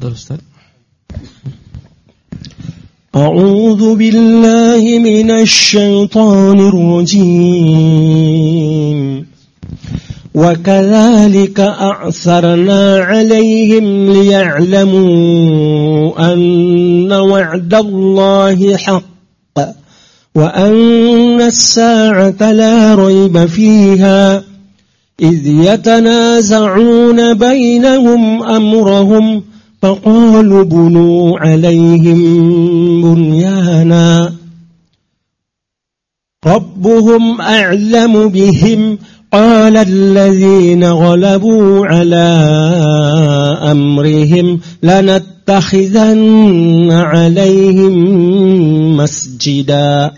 Tafadhal Ustaz. أعوذ بالله من الشيطان الرجيم وكذلك أعثرنا عليهم ليعلموا أن وعد الله حق وأن الساعة لا ريب فيها إذ يتنازعون بينهم أمرهم فقالوا بنوا عليهم بنيانا ربهم أعلم بهم قال الذين غلبوا على أمرهم لنتخذن عليهم مسجدا.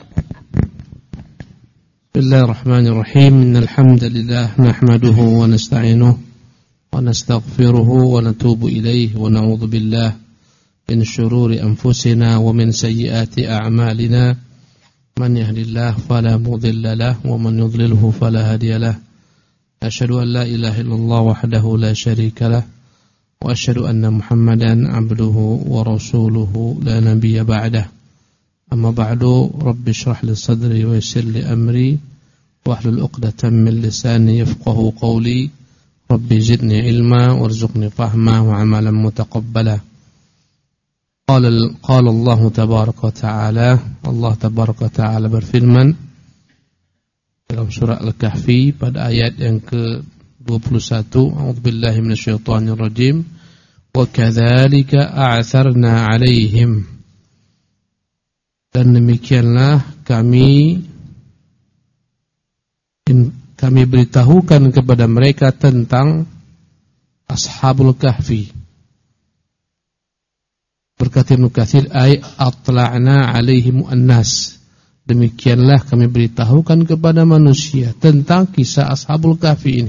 بسم الله الرحمن الرحيم. إن الحمد لله نحمده ونستعينه ونستغفره ونتوب إليه ونعوذ بالله من شرور أنفسنا ومن سيئات أعمالنا من يهد الله فلا مضل له ومن يضلله فلا هادي له أشهد أن لا إله إلا الله وحده لا شريك له وأشهد أن محمدا عبده ورسوله لا نبي بعده أما بعد رب اشرح لي صدري ويسر لي أمري واحلل عقدة من لساني يفقهوا قولي ربي زدني علما وارزقني فهما وعملا متقبلا. قال الله تبارك وتعالى Allah tabaraka wa ta'ala berfirman dalam surah Al-Kahfi pada ayat yang ke-21, A'udzubillahi minasyaitonir rajim. Wa kadzalika a'tsharna 'alaihim, dan demikianlah kami beritahukan kepada mereka tentang Ashabul Kahfi. Berkata Ibnu Katsir, ay atla'na 'alaihim an-nas, demikianlah kami beritahukan kepada manusia tentang kisah Ashabul Kahfi ini,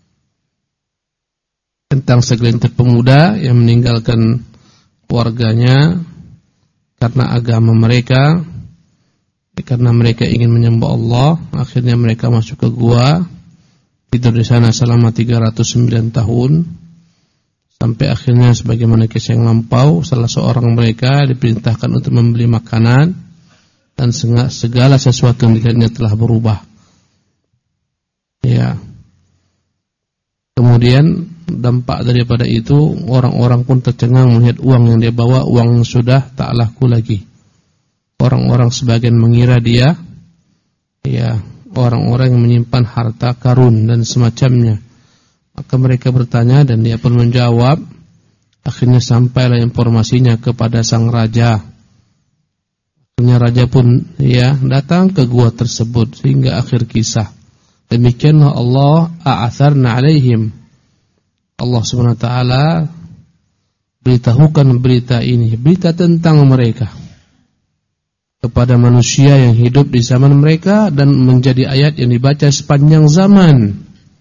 tentang segelintir pemuda yang meninggalkan keluarganya karena agama mereka, karena mereka ingin menyembah Allah. Akhirnya mereka masuk ke gua, tidur di sana selama 309 tahun, sampai akhirnya sebagaimana kisah yang lampau, salah seorang mereka diperintahkan untuk membeli makanan dan segala sesuatu yang dilihatnya telah berubah. Ya. Kemudian dampak daripada itu, orang-orang pun tercengang melihat uang yang dia bawa, uang sudah tak laku lagi. Orang-orang sebagian mengira dia, ya, orang-orang yang menyimpan harta karun dan semacamnya. Maka mereka bertanya dan dia pun menjawab. Akhirnya sampailah informasinya kepada sang raja. Akhirnya raja pun datang ke gua tersebut sehingga akhir kisah. Demikianlah Allah a'atharna 'alaihim. Allah Subhanahu wa taala beritahukan berita ini, berita tentang mereka kepada manusia yang hidup di zaman mereka dan menjadi ayat yang dibaca sepanjang zaman.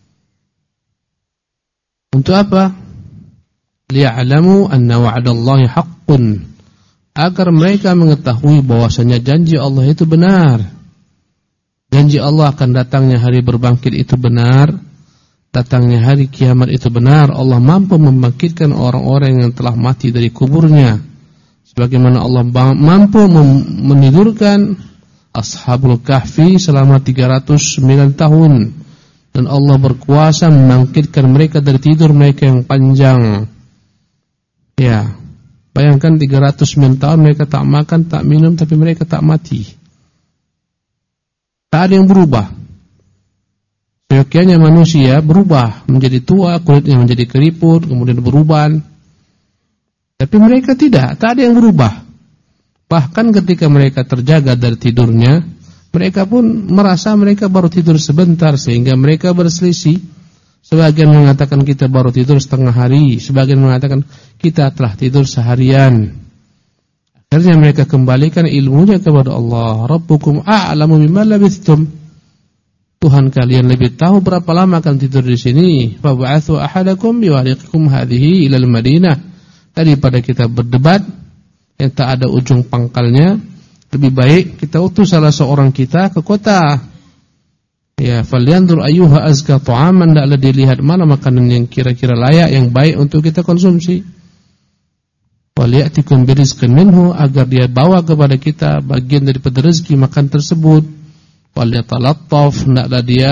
Untuk apa? Liya'lamu anna wa'dallahi haqqun, agar mereka mengetahui bahwasanya janji Allah itu benar. Janji Allah akan datangnya hari berbangkit itu benar, datangnya hari kiamat itu benar. Allah mampu membangkitkan orang-orang yang telah mati dari kuburnya, sebagaimana Allah mampu menidurkan Ashabul Kahfi selama 309 tahun. Dan Allah berkuasa membangkitkan mereka dari tidur mereka yang panjang. Ya, bayangkan 309 tahun mereka tak makan, tak minum, tapi mereka tak mati. Tak ada yang berubah. Seyogianya manusia berubah menjadi tua, kulitnya menjadi keriput, kemudian beruban. Tapi mereka tidak ada yang berubah. Bahkan ketika mereka terjaga dari tidurnya, mereka pun merasa mereka baru tidur sebentar, sehingga mereka berselisih. Sebagian mengatakan kita baru tidur setengah hari, sebagian mengatakan kita telah tidur seharian. Akhirnya mereka kembalikan ilmunya kepada Allah. Rabbukum a'lamu bima labithtum, Tuhan kalian lebih tahu berapa lama akan tidur di sini. Fab'athu ahadakum biwariqikum hadhihi ilal Madinah. Daripada kita berdebat yang tak ada ujung pangkalnya, lebih baik kita utus salah seorang kita ke kota. Ya, falyanzur ayyuha azka ta'aman, hendaklah dilihat mana makanan yang kira-kira layak, yang baik untuk kita konsumsi. Waliyatikum birizqin minhu, agar dia bawa kepada kita bagian daripada rezeki makan tersebut. Waliyatalattaf, hendaklah dia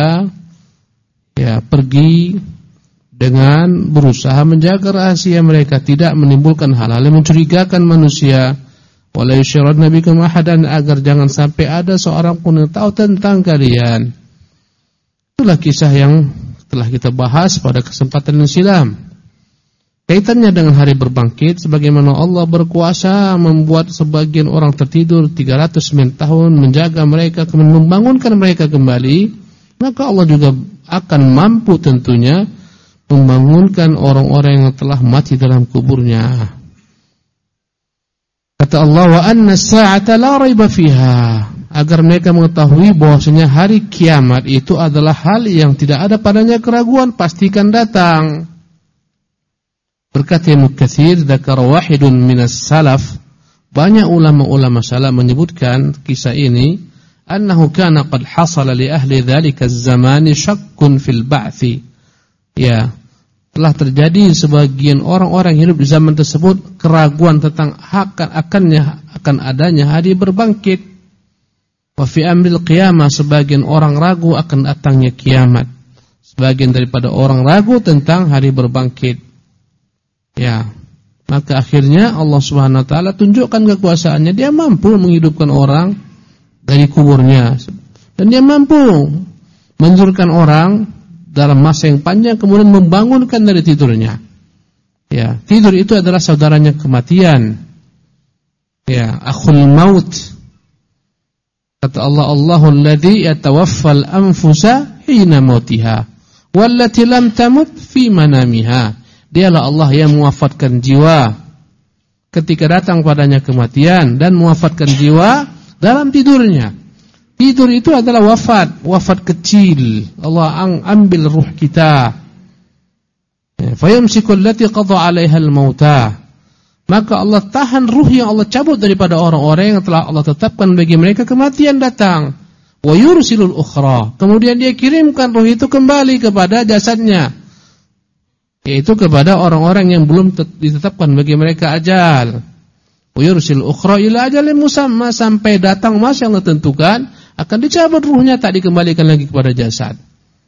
pergi dengan berusaha menjaga rahasia mereka, tidak menimbulkan hal-hal yang mencurigakan manusia. Wala yusyirranna bikum ahadan, agar jangan sampai ada seorang pun yang tahu tentang kalian. Itulah kisah yang telah kita bahas pada kesempatan yang silam. Kaitannya dengan hari berbangkit, sebagaimana Allah berkuasa membuat sebagian orang tertidur 309 tahun, menjaga mereka, kemudian membangunkan mereka kembali, maka Allah juga akan mampu tentunya membangunkan orang-orang yang telah mati dalam kuburnya. Kata Allah, wa anna as-sa'ata la raiba fiha, agar mereka mengetahui bahwasanya hari kiamat itu adalah hal yang tidak ada padanya keraguan, pastikan datang. Berkata Ibnu Katsir, dzakara wahidun minas salaf, banyak ulama-ulama salaf menyebutkan kisah ini, annahu kana qad hasala li ahli dzalika az-zamani syakkun fil ba'thi. Ya, telah terjadi sebagian orang-orang hidup di zaman tersebut keraguan tentang akan adanya hari berbangkit. Wa fi amril qiyamah, sebagian orang ragu akan datangnya kiamat. Sebagian daripada orang ragu tentang hari berbangkit. Ya, maka akhirnya Allah Subhanahu wa taala tunjukkan kekuasaannya, dia mampu menghidupkan orang dari kuburnya, dan dia mampu menurunkan orang dalam masa yang panjang, kemudian membangunkan dari tidurnya. Ya, tidur itu adalah saudaranya kematian. Ya, akhul maut. Kata Allah, Allahul ladzi yatawaffal anfusa hina mautiha wallati lam tamut fi manamiha. Dialah Allah yang mewafatkan jiwa ketika datang padanya kematian, dan mewafatkan jiwa dalam tidurnya. Tidur itu adalah wafat kecil. Allah ambil ruh kita. Fayumsiku allati qada 'alaiha al-mauta. Maka Allah tahan ruh yang Allah cabut daripada orang-orang yang telah Allah tetapkan bagi mereka kematian datang. Wa yursilul ukhra. Kemudian dia kirimkan ruh itu kembali kepada jasadnya, yaitu kepada orang-orang yang belum ditetapkan bagi mereka ajal. Wa yursilul ukhra ila ajalin musamma, sampai datang masa yang ditentukan akan dicabut ruhnya, tak dikembalikan lagi kepada jasad.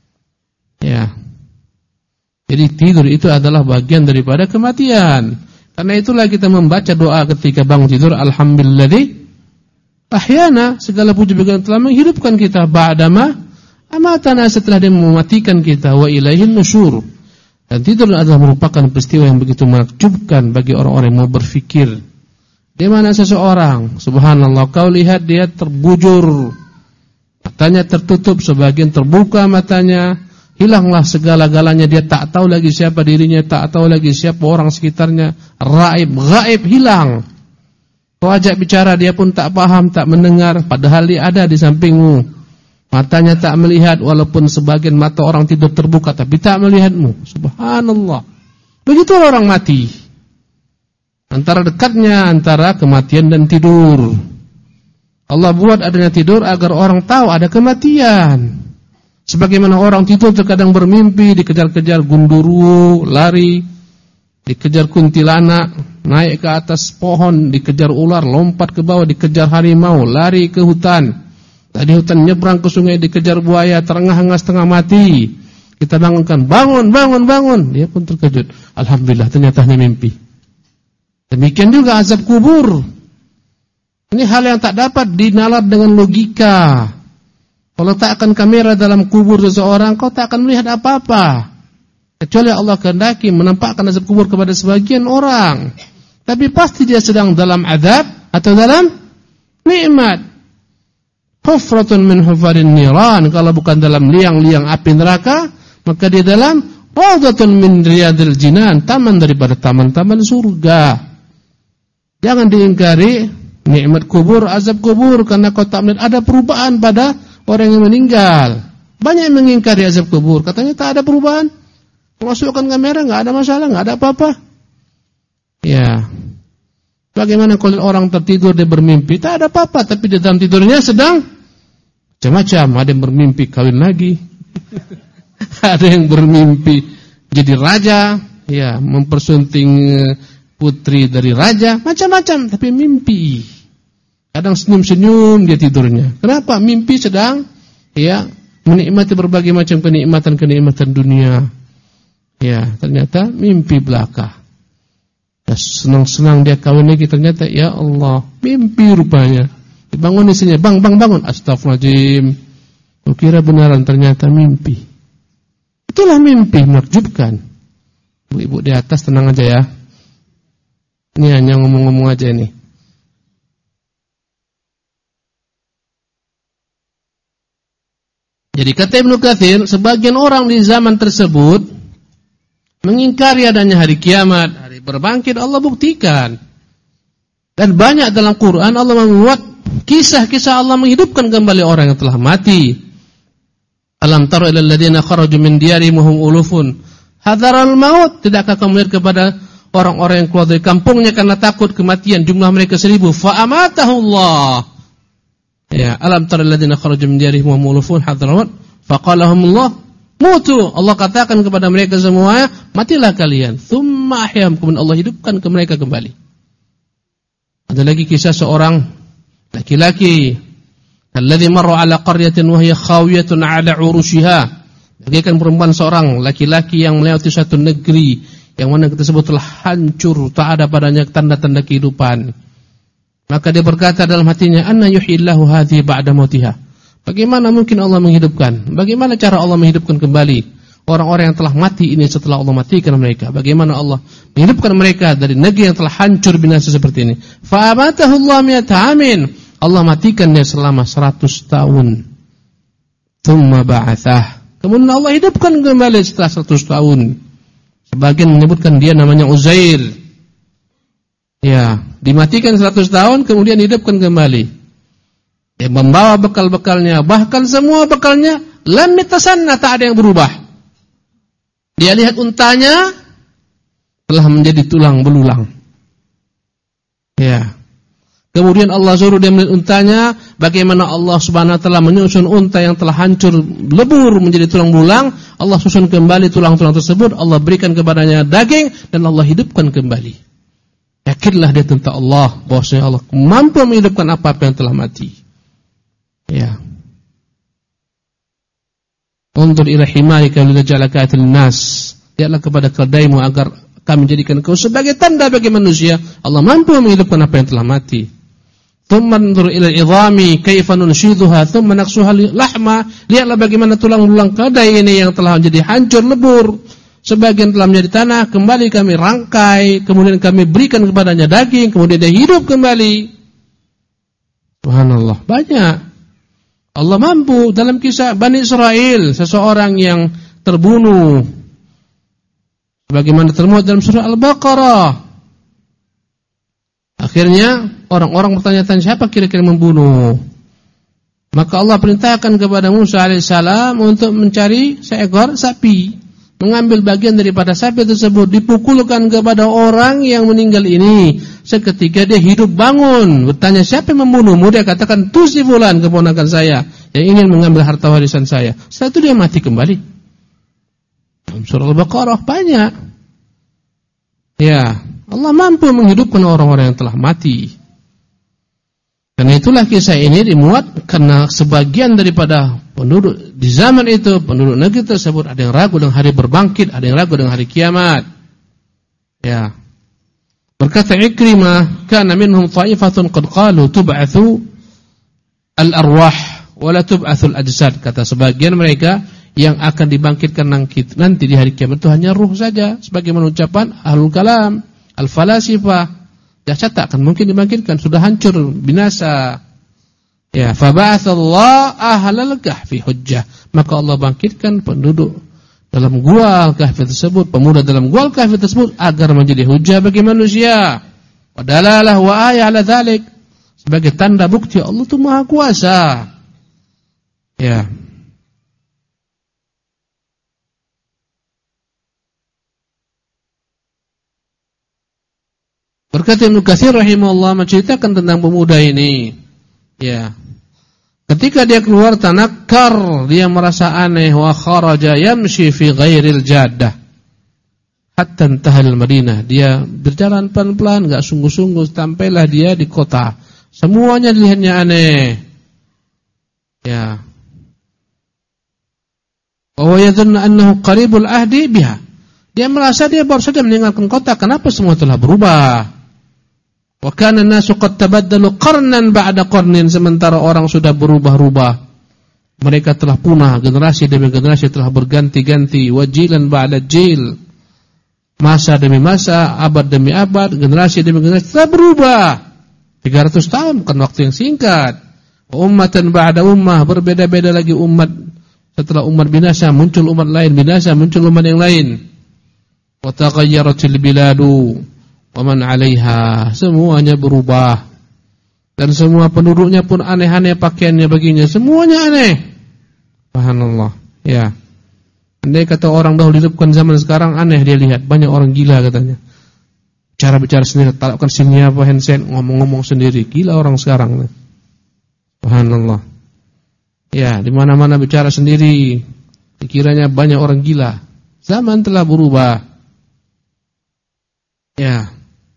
Ya. Jadi tidur itu adalah bagian daripada kematian. Karena itulah kita membaca doa ketika bangun tidur, alhamdulilladzi ahyana, segala puji bagi telah menghidupkan kita, ba'dama amatana, setelah dia mematikan kita, wa ilaihin nusyur. Dan tidur adalah merupakan peristiwa yang begitu menakjubkan bagi orang-orang yang mau berfikir. Di mana seseorang, subhanallah, kau lihat dia terbujur, matanya tertutup, sebagian terbuka matanya, hilanglah segala-galanya, dia tak tahu lagi siapa dirinya, tak tahu lagi siapa orang sekitarnya, gaib hilang. Kau ajak bicara, dia pun tak paham, tak mendengar, padahal dia ada di sampingmu. Matanya tak melihat, walaupun sebagian mata orang tidur terbuka, tapi tak melihatmu. Subhanallah. Begitu orang mati. Antara dekatnya antara kematian dan tidur. Allah buat adanya tidur agar orang tahu ada kematian. Sebagaimana orang tidur terkadang bermimpi, dikejar-kejar gunduru, lari, dikejar kuntilanak, naik ke atas pohon, dikejar ular, lompat ke bawah, dikejar harimau, lari ke hutan. Tadi hutan nyebrang ke sungai, dikejar buaya, terengah-engah setengah mati. Kita bangunkan, bangun. Dia pun terkejut. Alhamdulillah, ternyata hanya mimpi. Demikian juga azab kubur. Ini hal yang tak dapat dinalar dengan logika. Kalau letakkan kamera dalam kubur seseorang, kau tak akan melihat apa-apa. Kecuali Allah kehendaki menampakkan azab kubur kepada sebagian orang. Tapi pasti dia sedang dalam azab atau dalam nikmat. Hufratun min hufarin niran, kalau bukan dalam liang-liang api neraka, maka dia dalam rawdatun min riyadil jinan, taman daripada taman-taman surga. Jangan diingkari nikmat kubur, azab kubur, karena kau tak melihat ada perubahan pada orang yang meninggal. Banyak yang mengingkari azab kubur, katanya tak ada perubahan. Masukkan kamera, enggak ada masalah, enggak ada apa-apa. Ya. Bagaimana kalau orang tertidur dia bermimpi, tak ada apa-apa, tapi di dalam tidurnya sedang macam-macam. Ada yang bermimpi kawin lagi. Ada yang bermimpi jadi raja, ya, mempersunting putri dari raja, macam-macam, tapi mimpi. Kadang senyum-senyum dia tidurnya. Kenapa? Mimpi sedang menikmati berbagai macam kenikmatan dunia. Ya, ternyata mimpi belaka. Ya, senang-senang dia kawin lagi, ternyata ya Allah, mimpi rupanya. Dibangun istrinya, bangun. Astagfirullahaladzim. Kukira benaran, ternyata mimpi. Itulah mimpi menakjubkan. Ibu-ibu di atas tenang aja ya. Ini hanya ngomong-ngomong aja nih. Jadi kata Ibnu Katsir, sebagian orang di zaman tersebut mengingkari adanya hari kiamat, hari berbangkit. Allah buktikan. Dan banyak dalam Quran Allah membuat kisah-kisah Allah menghidupkan kembali orang yang telah mati. Alam tara ilal ladzina kharaju min diyarihim hum ulufun hadaral maut. Tidakkah kamu melihat kepada orang-orang yang keluar dari kampungnya karena takut kematian, jumlah mereka 1000, fa amatahullah. Ya, alam tara alladziina kharaju min diyarihim wa hum ulufun hadaral maut faqala lahumullah mutu. Allah katakan kepada mereka semua, matilah kalian. Tsumma ahyahum, kemudian Allah hidupkan ke mereka kembali. Ada lagi kisah seorang laki-laki, alladzi marra ala qaryatin wa hiya khawiyatun ala urushiha. Bagaikan perempuan seorang laki-laki yang melewati suatu negeri yang mana tersebut telah hancur, tak ada padanya tanda-tanda kehidupan. Maka dia berkata dalam hatinya, anna yuhyillahu hadhihi ba'da mautiha. Bagaimana mungkin Allah menghidupkan? Bagaimana cara Allah menghidupkan kembali orang-orang yang telah mati ini setelah Allah matikan mereka? Bagaimana Allah menghidupkan mereka dari negeri yang telah hancur binasa seperti ini? Fa amatahu Allah mi'ata amin. Allah matikan dia selama 100 tahun. Tsumma ba'atsah. Kemudian Allah hidupkan kembali setelah 100 tahun. Sebagian menyebutkan dia namanya Uzair. Ya, dimatikan 100 tahun kemudian hidupkan kembali. Dia membawa bekal-bekalnya, bahkan semua bekalnya lam yatasanna, tak ada yang berubah. Dia lihat untanya telah menjadi tulang belulang. Ya. Kemudian Allah suruh dia melihat untanya, bagaimana Allah Subhanahu wa taala menyusun unta yang telah hancur lebur menjadi tulang belulang. Allah susun kembali tulang-tulang tersebut, Allah berikan kepadanya daging dan Allah hidupkan kembali. Yakinlah dia tentang Allah, bahwasanya Allah mampu menghidupkan apa-apa yang telah mati. Ya. Undur ila himarika lijalaka atil nas. Lihatlah kepada keledaimu agar kami jadikan kau sebagai tanda bagi manusia. Allah mampu menghidupkan apa yang telah mati. Tsumma undur ila idhami kaifa nunshiduha tsumma naksuha lahma. Lihatlah bagaimana tulang-tulang keledai ini yang telah menjadi hancur lebur. Sebagian telah menjadi tanah, kembali kami rangkai, kemudian kami berikan kepadanya daging, kemudian dia hidup kembali. Subhanallah, banyak. Allah mampu. Dalam kisah Bani Israel, seseorang yang terbunuh, sebagaimana termuat dalam surah Al-Baqarah. Akhirnya orang-orang bertanya-tanya, siapa kira-kira membunuh? Maka Allah perintahkan kepada Musa alaihissalam untuk mencari seekor sapi. Mengambil bagian daripada sapi tersebut, dipukulkan kepada orang yang meninggal ini. Seketika dia hidup bangun, bertanya, siapa yang membunuhmu? Dia katakan, itu si fulan, keponakan saya yang ingin mengambil harta warisan saya. Setelah itu dia mati kembali. Dalam surah Al-Baqarah banyak. Ya, Allah mampu menghidupkan orang-orang yang telah mati. Karena itulah kisah ini dimuat karena sebagian daripada penduduk di zaman itu, penduduk negeri tersebut, ada yang ragu dengan hari berbangkit, ada yang ragu dengan hari kiamat. Ya. Berkata Ikrimah, kana minhum ta'ifatun qad qalu tub'atsu al-arwah wa la tub'atsu al-ajsad. Kata sebagian mereka, yang akan dibangkitkan nanti di hari kiamat itu hanya ruh saja, sebagaimana ucapan ahlul kalam, al-falasifah. Jasad tak akan mungkin dibangkitkan, sudah hancur, binasa. Ya, fa ba'atsallahu ahlal kahfi hujjah. Maka Allah bangkitkan penduduk dalam gua kahfi tersebut, pemuda dalam gua kahfi tersebut agar menjadi hujjah bagi manusia. Wa dalalah wa ayat ala dzalik, sebagai tanda bukti Allah itu Maha Kuasa. Ya. Berkata Ibnu Katsir rahimahullah menceritakan tentang pemuda ini. Ya. Ketika dia keluar tanakkar, dia merasa aneh, wa kharaja yamshi fi ghairil jaddah. Hatta intahal Madinah, dia berjalan pelan-pelan, enggak sungguh-sungguh, sampailah dia di kota. Semuanya dilihatnya aneh. Ya. Wa yadhunnu annahu qaribul ahdi biha. Dia merasa dia baru saja meninggalkan kota, kenapa semua telah berubah? Wa kana an-nasu qad tabaddalu qarnan ba'da qarnin, sementara orang sudah berubah-ubah. Mereka telah punah, generasi demi generasi telah berganti-ganti, wajilan ba'da jil. Masa demi masa, abad demi abad, generasi demi generasi telah berubah. 300 tahun bukan waktu yang singkat. Ummatan ba'da ummah, berbeda-beda lagi umat. Setelah umat binasa, muncul umat lain, binasa, muncul umat yang lain. Wa taghayyaratil biladu wa man 'alaiha, semuanya berubah. Dan semua penduduknya pun aneh-aneh pakaiannya baginya, semuanya aneh. Subhanallah. Ya. Andai kata orang dahulu hidupkan zaman sekarang aneh dia lihat, banyak orang gila katanya. Bicara sendiri, taruhkan sini apa handset, ngomong-ngomong sendiri, gila orang sekarang. Subhanallah. Ya, di mana-mana bicara sendiri, dikiranya banyak orang gila. Zaman telah berubah. Ya.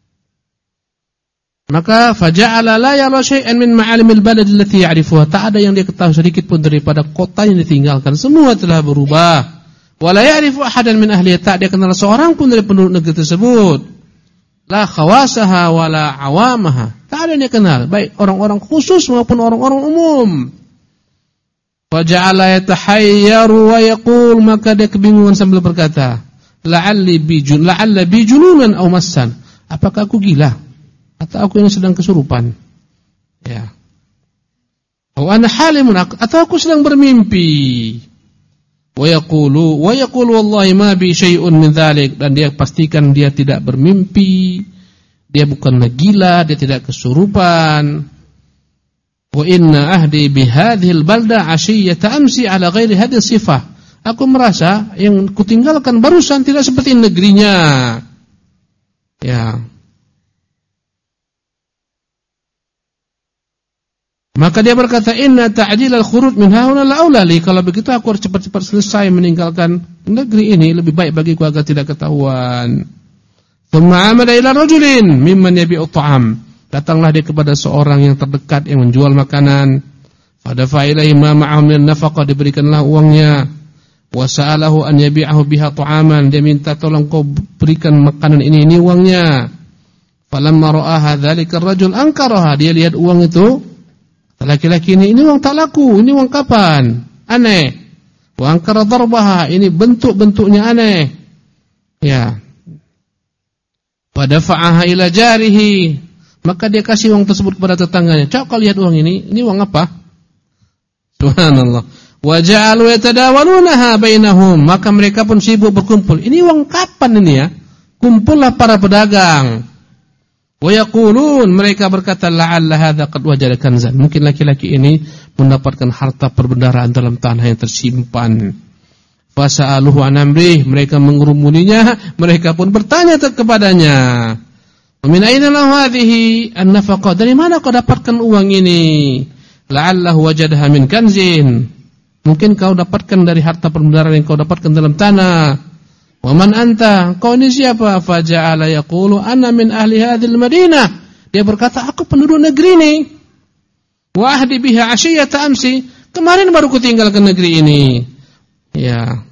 Maka faja'ala la yara syai'an min ma'alimil balad allati ya'rifuha, tak ada yang dia ketahui sedikit pun daripada kota yang ditinggalkan, semua telah berubah. Wala ya'rifu ahadan min ahliha, tak dia kenal seorang pun dari penduduk negeri tersebut. La khawasaha wala awamaha, tak ada yang dia kenal, baik orang-orang khusus maupun orang-orang umum. Faja'ala yatahayyaru wa yaqul, maka dia kebingungan sambil berkata, la'alla bi jununan aw massan, apakah aku gila atau aku ini sedang kesurupan? Ya. Aw ana halimun, atau aku sedang bermimpi. Wa yaqulu wallahi ma bi syai'un min dzalik, dan dia pastikan dia tidak bermimpi, dia bukanlah gila, dia tidak kesurupan. Wa inna ahdi bi hadhil balda 'ashiyata amsi 'ala ghairi hadhihi sifah, aku merasa yang kutinggalkan barusan tidak seperti negerinya. Ya. Maka dia berkata, inna ta'jilal khuruj min hauna la'aula li, kalau begitu aku harus cepat-cepat selesai meninggalkan negeri ini, lebih baik bagiku agar tidak ketahuan. Thumma 'amada ila rajulin mimman yabi'u ta'am, datanglah dia kepada seorang yang terdekat yang menjual makanan. Fadafa ilaihi ma ma'ahu min nafaqah, diberikanlah uangnya. Wa sa'alahu an yabi'ahu biha ta'aman, dia minta tolong kau berikan makanan ini uangnya. Falamma ra'aha dzalika ar-rajul ankaraha, dia lihat uang itu, laki-laki ini uang tak laku, ini uang kapan? Aneh. Wa ankara darbaha, ini bentuk-bentuknya aneh. Ya. Fadafa'aha ila jarihi, maka dia kasih uang tersebut kepada tetangganya. Coba kau lihat uang ini uang apa? Subhanallah. Wa ja'alu yatadawalunaha bainahum, maka mereka pun sibuk berkumpul. Ini uang kapan ini ya? Kumpullah para pedagang. Wa yaqulun, mereka berkata, la'alla hadza qad wajada kanzan, mungkin laki-laki ini mendapatkan harta perbendaharaan dalam tanah yang tersimpan. Fasa'aluhu an amrih, mereka mengerumuninya, mereka pun bertanya kepadanya, min aina lahu hadhihi an-nafaqah, dari mana kau dapatkan uang ini? La'allahu wajadaha min kanzin, mungkin kau dapatkan dari harta perbendaharaan yang kau dapatkan dalam tanah. Wa man anta, kau ini siapa? Faja'ala yaqulu ana min ahli hadhil Madinah, dia berkata, aku penduduk negeri ini. Wa ahdi biha 'ashiyata amsi, kemarin baru kutinggalkan negeri ini. Ya.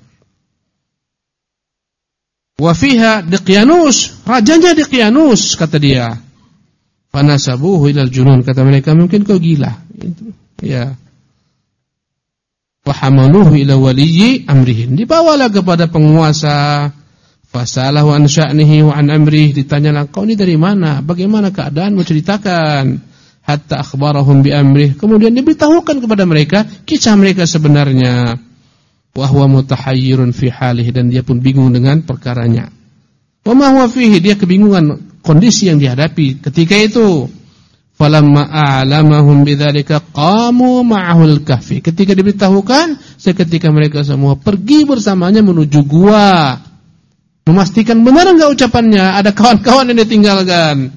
Wa fiha Diqyanus, rajanya Diqyanus, kata dia. Fanasabuhu ilal junun, kata mereka, mungkin kau gila. Itu. Ya. Wahamaluhu ila waliyyi amrihim, dibawalah kepada penguasa. Fasalahu an sya'nihi wa an amrih, ditanyalah, kau ini dari mana, bagaimana keadaanmu, ceritakan. Hatta akhbarahum bi amrih, kemudian diberitahukan kepada mereka kisah mereka sebenarnya. Wa huwa mutahayyirun fi halihi, dan dia pun bingung dengan perkaranya. Wa ma huwa fihi, dia kebingungan kondisi yang dihadapi ketika itu. Falamma a'lamahum bidzalika qamu ma'ahul kahfi, ketika diberitahukan, seketika mereka semua pergi bersamanya menuju gua, memastikan benar enggak ucapannya, ada kawan-kawan yang ditinggalkan.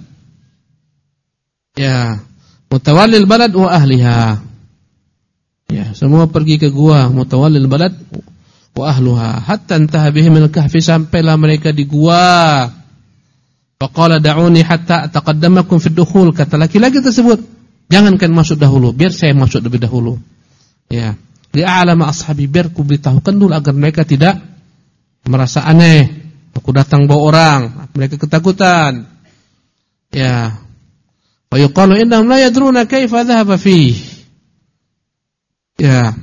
Ya, mutawallil balad wa ahliha. Ya, semua pergi ke gua, mutawallil balad wa ahluha hatta intaha bihim al-kahfi, sampailah mereka di gua. Faqala da'uni hatta ataqaddamakum fid dukhul, kata laki-laki tersebut, jangan kalian masuk dahulu, biar saya masuk lebih dahulu. Ya, li'a'lama ashabi, biar ku beritahukan dulu agar mereka tidak merasa aneh. Aku datang bawa orang, mereka ketakutan. Ya. Wa yuqalu innahum la yadruna kaifa dhahaba fihi. Ya.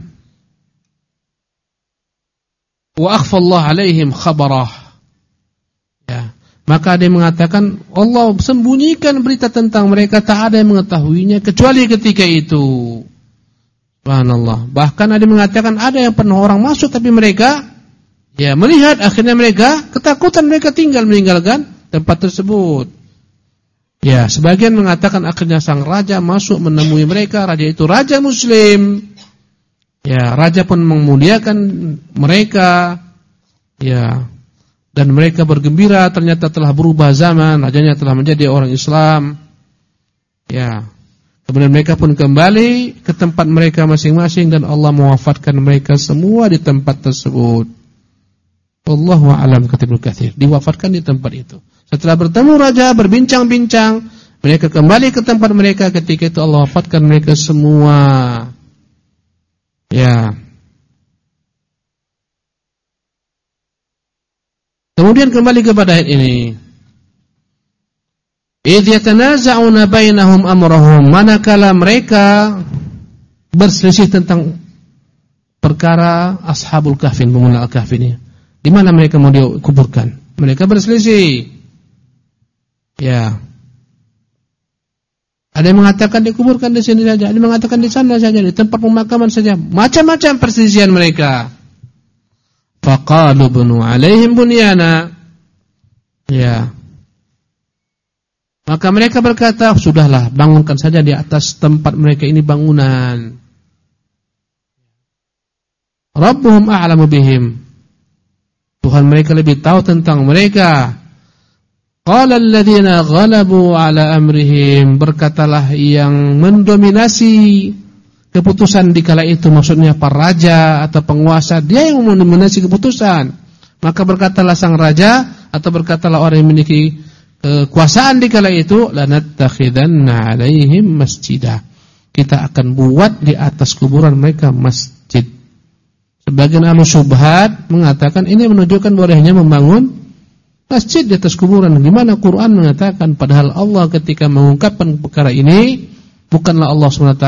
Wa akhfa Allah alaihim khabarah. Ya. Maka ada yang mengatakan Allah sembunyikan berita tentang mereka, tak ada yang mengetahuinya kecuali ketika itu. Subhanallah. Bahkan ada yang mengatakan ada yang pernah orang masuk tapi mereka melihat, akhirnya mereka ketakutan, mereka meninggalkan tempat tersebut. Ya, sebagian mengatakan akhirnya sang raja masuk menemui mereka, raja itu raja muslim. Ya, raja pun memuliakan mereka. Ya. Dan mereka bergembira, ternyata telah berubah zaman, rajanya telah menjadi orang Islam. Ya. Kemudian mereka pun kembali ke tempat mereka masing-masing dan Allah mewafatkan mereka semua di tempat tersebut. Wallahu a'lam, kata Ibnu Katsir. Diwafatkan di tempat itu. Setelah bertemu raja, berbincang-bincang, mereka kembali ke tempat mereka. Ketika itu Allah wafatkan mereka semua. Ya. Kemudian kembali kepada ayat ini. Idh yatanaza'una bainahum amrahum, manakala mereka berselisih tentang perkara Ashabul Kahfi, penghuni Al-Kahfi ini. Di mana mereka mau dikuburkan? Mereka berselisih. Ya. Ada yang mengatakan dikuburkan di sini saja, ada yang mengatakan di sana saja, di tempat pemakaman saja. Macam-macam perselisihan mereka. Faqalu bunu alaihim bunyana. Ya. Maka mereka berkata, sudahlah, bangunkan saja di atas tempat mereka ini bangunan. Rabbuhum a'lamu bihim. Tuhan mereka lebih tahu tentang mereka. Qala alladziina ghalabu 'ala amrihim, berkatalah yang mendominasi keputusan di kala itu, maksudnya para raja atau penguasa, dia yang mendominasi keputusan. Maka berkatalah sang raja atau berkatalah orang yang memiliki kekuasaan di kala itu, lanattakhidanna 'alaihim masjidah. Kita akan buat di atas kuburan mereka masjid. Sebagian ahli syubhat mengatakan ini menunjukkan bolehnya membangun masjid di atas kuburan. Gimana Quran mengatakan, padahal Allah ketika mengungkapkan perkara ini, bukanlah Allah SWT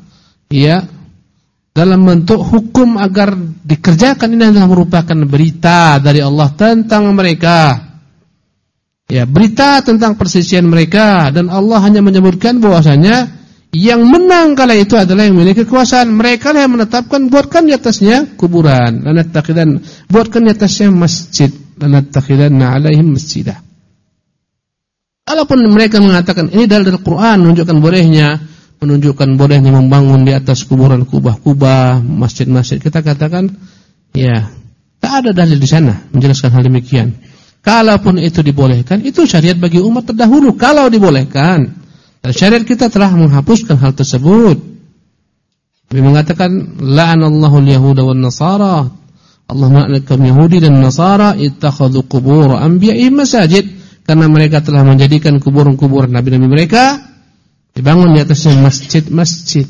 dalam bentuk hukum agar dikerjakan, ini adalah merupakan berita dari Allah tentang mereka. Ya, berita tentang persisian mereka, dan Allah hanya menyebutkan bahwasanya yang menang kala itu adalah yang memiliki kekuasaan. Mereka lah yang menetapkan, buatkan di atasnya kuburan, lanattakhidan, buatkan di atasnya masjid, lanattakhidanna 'alaihim masjidah. Walaupun mereka mengatakan ini dalil Al-Qur'an menunjukkan bolehnya membangun di atas kuburan, kubah-kubah, masjid-masjid, kita katakan ya, tak ada dalil di sana menjelaskan hal demikian. Kalaupun itu dibolehkan, itu syariat bagi umat terdahulu kalau dibolehkan. Dan syariat kita telah menghapuskan hal tersebut. Nabi mengatakan, la'anallahu al-yahuda wan nasara. Allah melaknat Yahudi dan Nasara, ittakhadhu qubur anbiya'ihim masajid, karena mereka telah menjadikan kuburan-kuburan nabi-nabi mereka dibangun di atasnya masjid-masjid.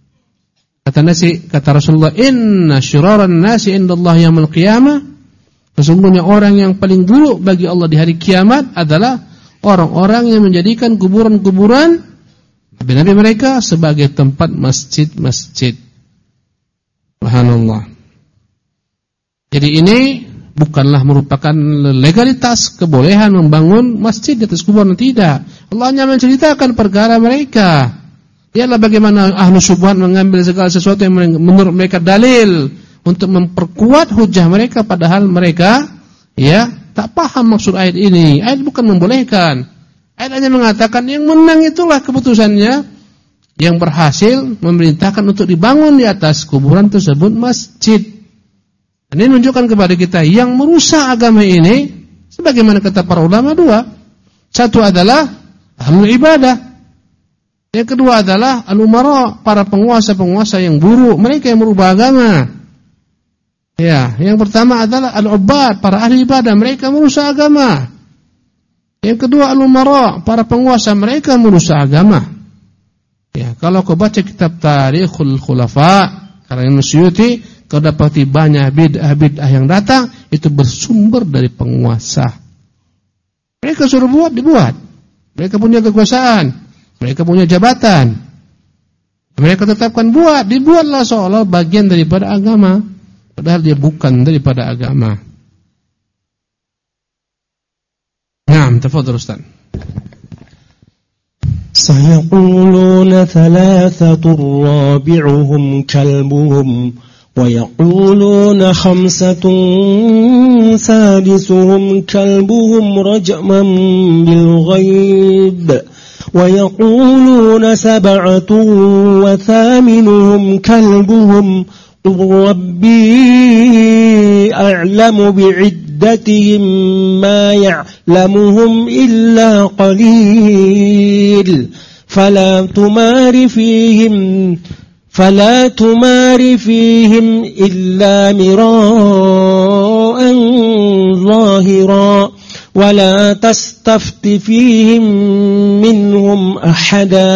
Kata Rasulullah, inna syiraran nasi indallahi yaumil qiyamah, sesungguhnya orang yang paling buruk bagi Allah di hari kiamat adalah orang-orang yang menjadikan kuburan-kuburan nabi-nabi mereka sebagai tempat masjid-masjid. Subhanallah. Jadi ini bukanlah merupakan legalitas kebolehan membangun masjid di atas kuburan, tidak. Allah hanya menceritakan perkara mereka. Ialah bagaimana ahlu syubhat mengambil segala sesuatu yang menurut mereka dalil untuk memperkuat hujah mereka, padahal mereka tak paham maksud ayat ini. Ayat bukan membolehkan. Ayat hanya mengatakan yang menang itulah keputusannya, yang berhasil memerintahkan untuk dibangun di atas kuburan tersebut masjid. Dan ini menunjukkan kepada kita yang merusak agama ini, sebagaimana kata para ulama, dua. Satu adalah ahlul ibadah. Yang kedua adalah al-umara, para penguasa-penguasa yang buruk, mereka yang merubah agama. Ya, yang pertama adalah al-ubad, para ahli ibadah, mereka merusak agama. Yang kedua al-umara, para penguasa, mereka merusak agama. Ya, kalau kau baca kitab Tarikhul Khulafa karangan Suyuti, kau dapati banyak bid'ah yang datang itu bersumber dari penguasa. Mereka suruh buat, dibuat. Mereka punya kekuasaan, mereka punya jabatan. Mereka tetapkan buat, dibuatlah seolah bagian daripada agama, padahal dia bukan daripada agama. Naam, tafadhal Ustaz. سيقولون ثلاثة رابعهم كلبهم ويقولون خمسة سادسهم كلبهم رجما بالغيب ويقولون سبعة وثامنهم كلبهم قل ربي أعلم بعدتهم ما يعلمهم إلا قليل فلا تمار فيهم إلا مراء ظاهرا ولا تستفت فيهم منهم أحدا.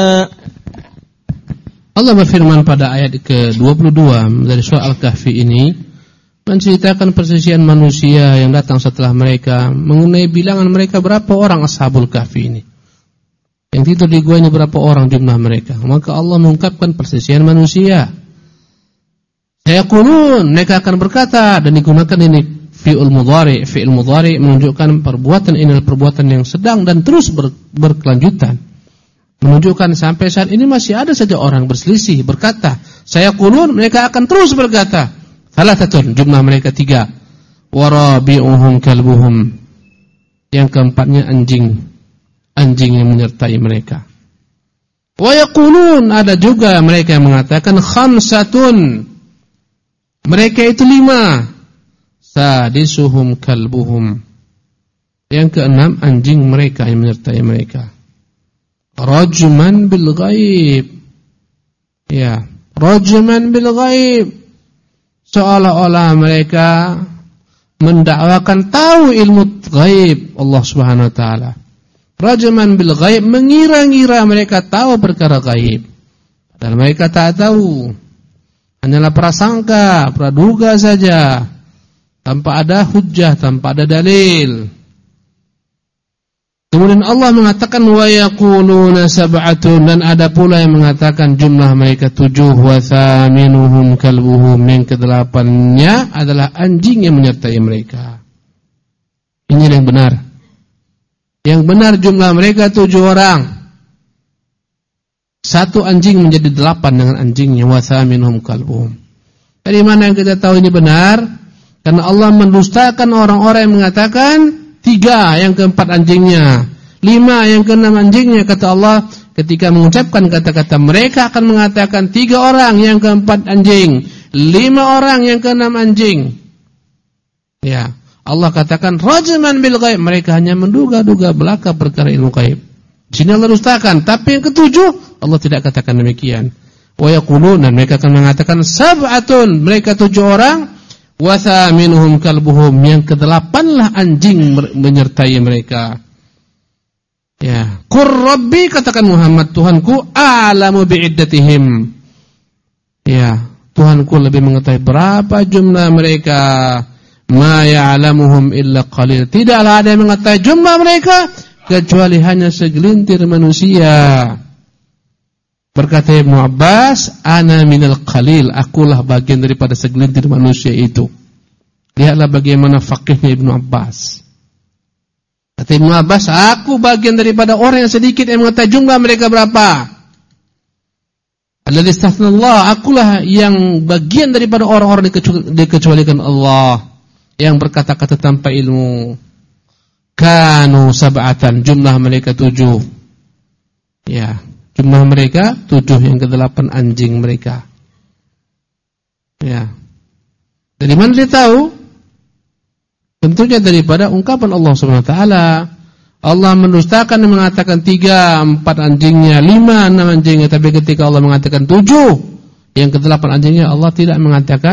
Allah berfirman pada ayat ke-22 dari surah Al-Kahfi ini menceritakan persisian manusia yang datang setelah mereka mengenai bilangan mereka berapa orang Ashabul Kahfi ini. Yang tidur di gua ini berapa orang jumlah mereka. Maka Allah mengungkapkan persisian manusia. Sayaqulun, mereka akan berkata, dan digunakan ini fi'il mudhari menunjukkan perbuatan ini adalah perbuatan yang sedang dan terus berkelanjutan. Menunjukkan sampai saat ini masih ada saja orang berselisih berkata, sayaqulun, mereka akan terus berkata. Thalathatun, jumlah mereka 3. Warabi'uhum kalbuhum. Yang keempatnya anjing yang menyertai mereka. Wa yaqulun, ada juga mereka yang mengatakan khamsatun. Mereka itu 5. Sadisuhum kalbuhum. Yang keenam anjing mereka yang menyertai mereka. Rajman bil ghaib. Ya, rajman bil ghaib. Seolah-olah mereka mendakwakan tahu ilmu ghaib Allah Subhanahu wa taala. Rajman bil ghaib, mengira-ngira mereka tahu perkara ghaib. Padahal mereka tak tahu. Hanyalah prasangka, praduga saja. Tanpa ada hujjah, tanpa ada dalil. Kemudian Allah mengatakan wa yaquluna sab'atun, dan ada pula yang mengatakan jumlah mereka 7, wa thaminuhum kalbuhum, yang ke-8-nya adalah anjing yang menyertai mereka. Ini yang benar. Yang benar jumlah mereka 7 orang. 1 anjing menjadi 8 dengan anjingnya, wa thaminuhum kalbuhum. Dari mana yang kita tahu ini benar? Karena Allah mendustakan orang-orang yang mengatakan 3, yang keempat anjingnya, 5, yang keenam anjingnya. Kata Allah ketika mengucapkan kata-kata, mereka akan mengatakan 3 orang, yang keempat anjing, 5 orang, yang keenam anjing. Ya, Allah katakan rajman bil ghaib, mereka hanya menduga-duga belaka perkara ilmu ghaib. Di sini Allah dustakan. Tapi yang ke-7 Allah tidak katakan demikian. Wa yaqulun, dan mereka akan mengatakan sab'atun, mereka 7 orang. Wa thaminuhum kalbuhum, yang ke-8 lah anjing menyertai mereka. Ya, qur rabbi, katakan Muhammad, Tuhanku a'lamu bi'iddatihim. Ya, Tuhanku lebih mengetahui berapa jumlah mereka. Ma ya'lamuhum illa qalil, tidaklah ada yang mengetahui jumlah mereka kecuali hanya segelintir manusia. Berkata Ibnu Abbas, ana minal qalil, akulah bagian daripada segelintir manusia itu. Lihatlah bagaimana faqihnya Ibnu Abbas. Kata Ibnu Abbas, aku bagian daripada orang yang sedikit yang mengetahui jumlah mereka berapa. Alladzi istathnallah, akulah yang bagian daripada orang-orang dikecualikan Allah, yang berkata-kata tanpa ilmu. Kanu sab'atan, jumlah mereka 7. Ya, jumlah mereka 7, yang ke-8 anjing mereka. Ya. Dari mana dia tahu? Tentunya daripada ungkapan Allah Subhanahu wa taala. Allah mendustakan dan mengatakan 3, 4 anjingnya, 5, 6 anjingnya, tapi ketika Allah mengatakan 7, yang ke-8 anjingnya, Allah tidak mengatakan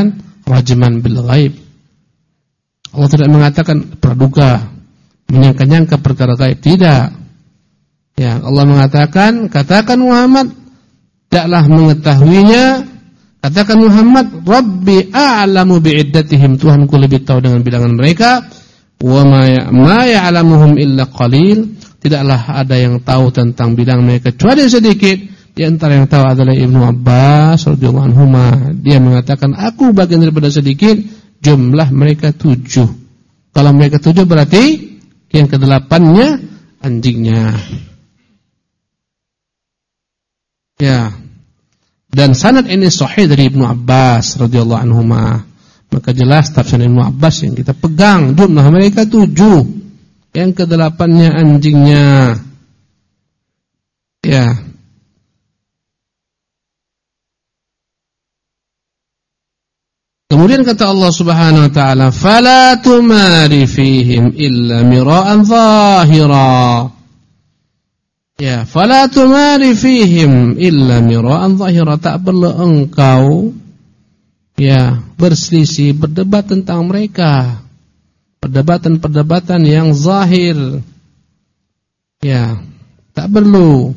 rajman bil ghaib. Allah tidak mengatakan praduga, menyangka-nyangka perkara gaib, tidak. Ya, Allah mengatakan, katakan Muhammad, tidaklah mengetahuinya. Katakan Muhammad, Rabbi a'lamu bi'iddatihim, Tuhanku lebih tahu dengan bilangan mereka. Wa ma ya'lamuhum illa qalil, tidaklah ada yang tahu tentang bilangan mereka kecuali sedikit. Di antara yang tahu adalah Ibnu Abbas radhiyallahu anhu. Dia mengatakan, aku bagian daripada sedikit, jumlah mereka 7. Kalau mereka 7 berarti yang ke-8-nya anjingnya. Ya. Dan sanad ini sahih dari Ibnu Abbas radhiyallahu anhu. Maka jelas tafsir Ibnu Abbas yang kita pegang, jumlah mereka 7. Yang ke-8-nya anjingnya. Ya. Kemudian kata Allah Subhanahu wa taala, "Fala tumari fihim illa mira'an zahira." Ya, "Fala tumari fihim illa mira'an zahira." Tak perlu engkau berselisih, berdebat tentang mereka. Perdebatan-perdebatan yang zahir. Ya, tak perlu.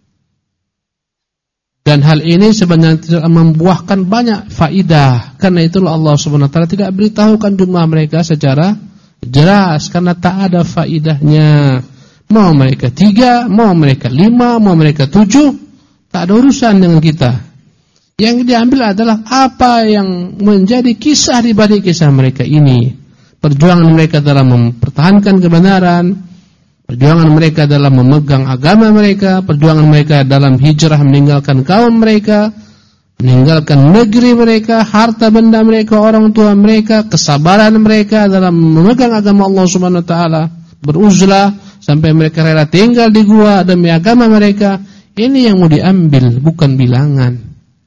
Dan hal ini sebenarnya tidak membuahkan banyak faidah. Karena itulah Allah Subhanahu wa taala tidak beritahukan jumlah mereka secara jelas karena tak ada faidahnya. Mau mereka 3, mau mereka 5, mau mereka 7, tak ada urusan dengan kita. Yang diambil adalah apa yang menjadi kisah di balik kisah mereka ini. Perjuangan mereka dalam mempertahankan kebenaran, perjuangan mereka dalam memegang agama mereka, perjuangan mereka dalam hijrah meninggalkan kaum mereka, meninggalkan negeri mereka, harta benda mereka, orang tua mereka, kesabaran mereka dalam memegang agama Allah Subhanahu wa taala, beruzlah sampai mereka rela tinggal di gua demi agama mereka. Ini yang mau diambil, bukan bilangan.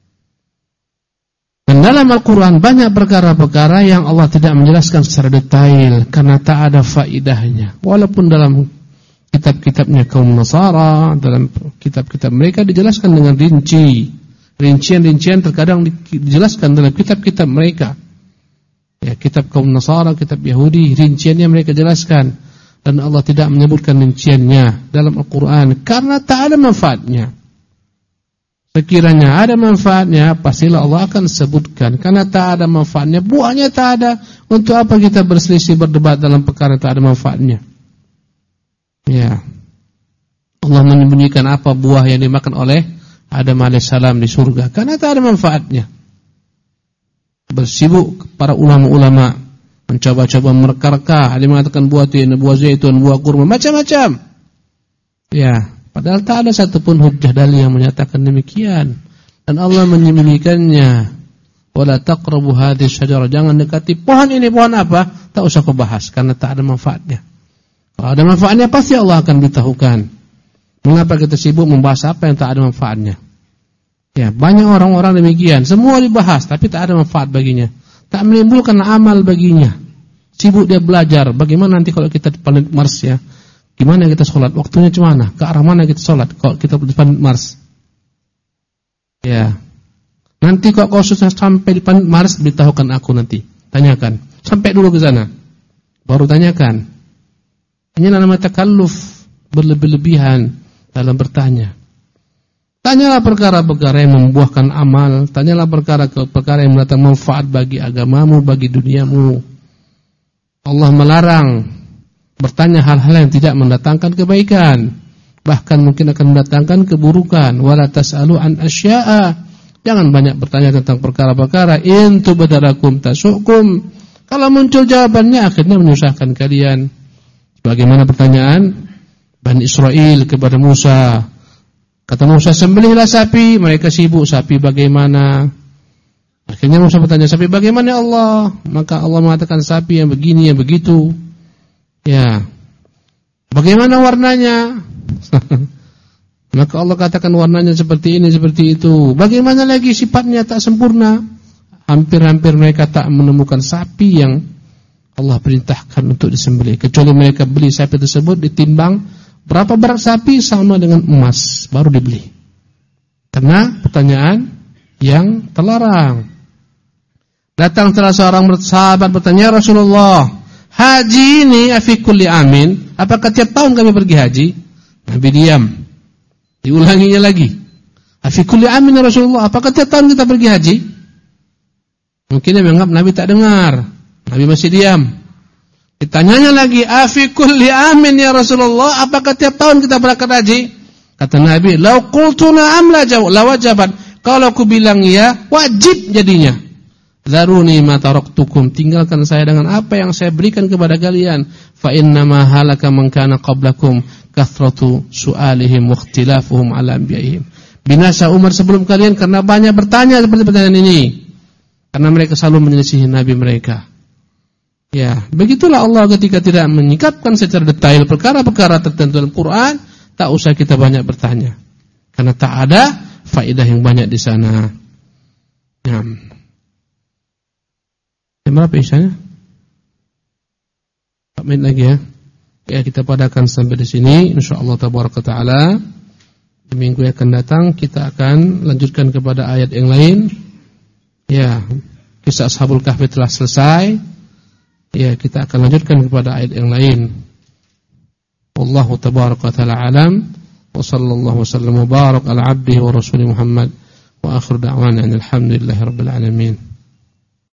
Dan dalam Al-Quran banyak perkara-perkara yang Allah tidak menjelaskan secara detail karena tak ada faidahnya. Walaupun dalam kitab-kitabnya kaum Nasara, dalam kitab-kitab mereka dijelaskan dengan rinci. Rincian-rincian terkadang dijelaskan dalam kitab-kitab mereka. Ya, kitab kaum Nasara, kitab Yahudi, rinciannya mereka jelaskan. Dan Allah tidak menyebutkan rinciannya dalam Al-Quran karena tak ada manfaatnya. Sekiranya ada manfaatnya, pastilah Allah akan sebutkan. Karena tak ada manfaatnya, buahnya tak ada. Untuk apa kita berselisih berdebat dalam perkara tak ada manfaatnya? Ya, Allah menyembunyikan apa buah yang dimakan oleh Adam alaihissalam di surga karena tak ada manfaatnya. Bersibuk para ulama-ulama mencoba-coba mereka-reka, ada mengatakan buah tin, buah zaitun, buah kurma, macam-macam. Ya, padahal tak ada satupun hujjah dalil yang menyatakan demikian. Dan Allah menyembunyikannya. Wala taqrabu hadhihi syajarah, jangan dekati pohon ini. Pohon apa? Tak usah kau bahas karena tak ada manfaatnya. Kalau ada manfaatnya pasti Allah akan beritahukan. Mengapa kita sibuk membahas apa yang tak ada manfaatnya? Ya, banyak orang-orang demikian. Semua dibahas tapi tak ada manfaat baginya. Tak menimbulkan amal baginya. Sibuk dia belajar. Bagaimana nanti kalau kita di planet Mars ya? Gimana kita sholat? Waktunya cemana? Ke arah mana kita sholat? Kalau kita di planet Mars. Ya. Nanti kalau kau sudah sampai di planet Mars, beritahukan aku nanti. Tanyakan. Sampai dulu ke sana. Baru tanyakan. Ini namanya takalluf, berlebih-lebihan dalam bertanya. Tanyalah perkara-perkara yang membuahkan amal. Tanyalah perkara-perkara yang mendatangkan manfaat bagi agamamu, bagi duniamu. Allah melarang bertanya hal-hal yang tidak mendatangkan kebaikan. Bahkan mungkin akan mendatangkan keburukan. Wala tas'alu an asya'a. Jangan banyak bertanya tentang perkara-perkara. In tubdalakum tasukum. Kalau muncul jawabannya akhirnya menyusahkan kalian. Bagaimana pertanyaan Bani Israel kepada Musa? Kata Musa, sembelihlah sapi. Mereka sibuk, sapi bagaimana? Akhirnya Musa bertanya, sapi bagaimana ya Allah? Maka Allah mengatakan sapi yang begini, yang begitu. Ya. Bagaimana warnanya? Maka Allah katakan warnanya seperti ini, seperti itu. Bagaimana lagi sifatnya tak sempurna? Hampir-hampir mereka tak menemukan sapi yang Allah perintahkan untuk disembelih. Kecuali mereka beli sapi tersebut ditimbang. Berapa berat sapi sama dengan emas, baru dibeli. Karena pertanyaan yang terlarang. Datang salah seorang sahabat bertanya, Rasulullah, haji ini afi kulli amin, apakah tiap tahun kami pergi haji? Nabi diam. Diulanginya lagi. Afi kulli amin ya Rasulullah, apakah tiap tahun kita pergi haji? Mungkin dia menganggap Nabi tak dengar. Nabi masih diam. Ditanyanya lagi, afi kulli amin ya Rasulullah, apakah tiap tahun kita berangkat haji? Kata Nabi, lau qultu na'am la wajabat. Kalau aku bilang ya, wajib jadinya. Zaruni ma taraktukum, tinggalkan saya dengan apa yang saya berikan kepada kalian. Fa innama halaka man kana qablakum kathratu su'alihim wa ikhtilafuhum ala anbiya'ihim. Binasa umat sebelum kalian karena banyak bertanya seperti pertanyaan ini. Karena mereka selalu menyelisihi nabi mereka. Ya, begitulah Allah ketika tidak menyikapkan secara detail perkara-perkara tertentu dalam Quran, tak usah kita banyak bertanya. Karena tak ada faedah yang banyak di sana. Ya. Berapa isanya? 4 menit lagi ya. Ya, kita padakan sampai di sini. Insyaallah tabaraka taala di minggu yang akan datang kita akan lanjutkan kepada ayat yang lain. Ya, kisah Ashabul Kahfi telah selesai. Ya, kita akan lanjutkan kepada ayat yang lain. Wallahu tabaraka taala alam. Wa sallallahu wasallam wa barak ala abdihi wa rasulih Muhammad wa akhir da'wana alhamdulillahirabbil alamin.